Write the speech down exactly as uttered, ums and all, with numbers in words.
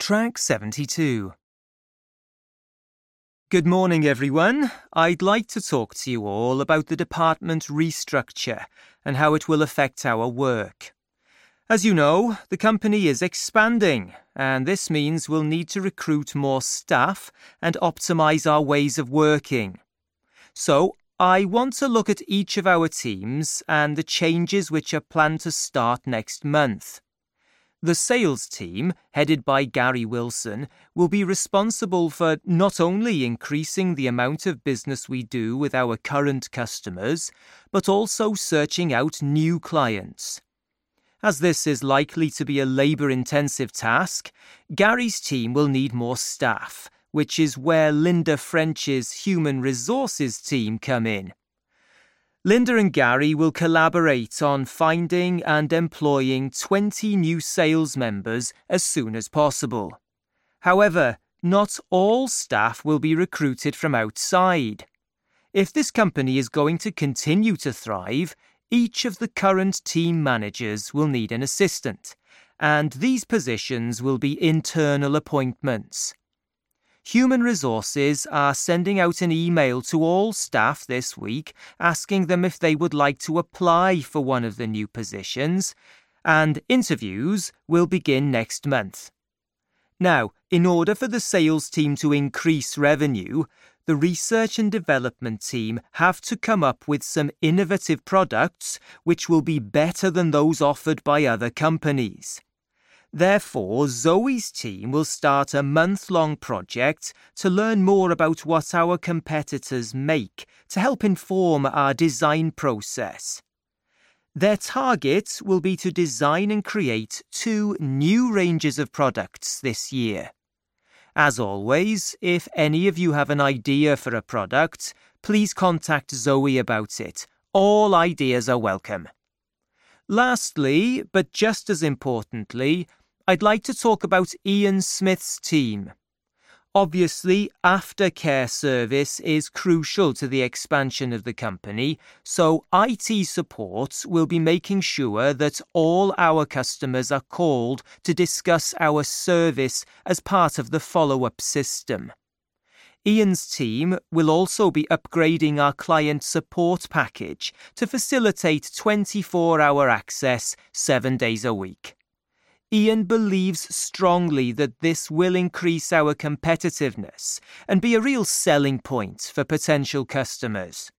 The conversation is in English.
Track seventy-two. Good morning, everyone. I'd like to talk to you all about the department restructure and how it will affect our work. As you know, the company is expanding, and this means we'll need to recruit more staff and optimise our ways of working. So, I want to look at each of our teams and the changes which are planned to start next month. The sales team, headed by Gary Wilson, will be responsible for not only increasing the amount of business we do with our current customers, but also searching out new clients. As this is likely to be a labour-intensive task, Gary's team will need more staff, which is where Linda French's Human Resources team come in. Linda and Gary will collaborate on finding and employing twenty new sales members as soon as possible. However, not all staff will be recruited from outside. If this company is going to continue to thrive, each of the current team managers will need an assistant, and these positions will be internal appointments. Human Resources are sending out an email to all staff this week asking them if they would like to apply for one of the new positions, and interviews will begin next month. Now, in order for the sales team to increase revenue, the research and development team have to come up with some innovative products which will be better than those offered by other companies. Therefore, Zoe's team will start a month-long project to learn more about what our competitors make to help inform our design process. Their target will be to design and create two new ranges of products this year. As always, if any of you have an idea for a product, please contact Zoe about it. All ideas are welcome. Lastly, but just as importantly, I'd like to talk about Ian Smith's team. Obviously, aftercare service is crucial to the expansion of the company, so I T support will be making sure that all our customers are called to discuss our service as part of the follow-up system. Ian's team will also be upgrading our client support package to facilitate twenty-four hour access seven days a week. Ian believes strongly that this will increase our competitiveness and be a real selling point for potential customers.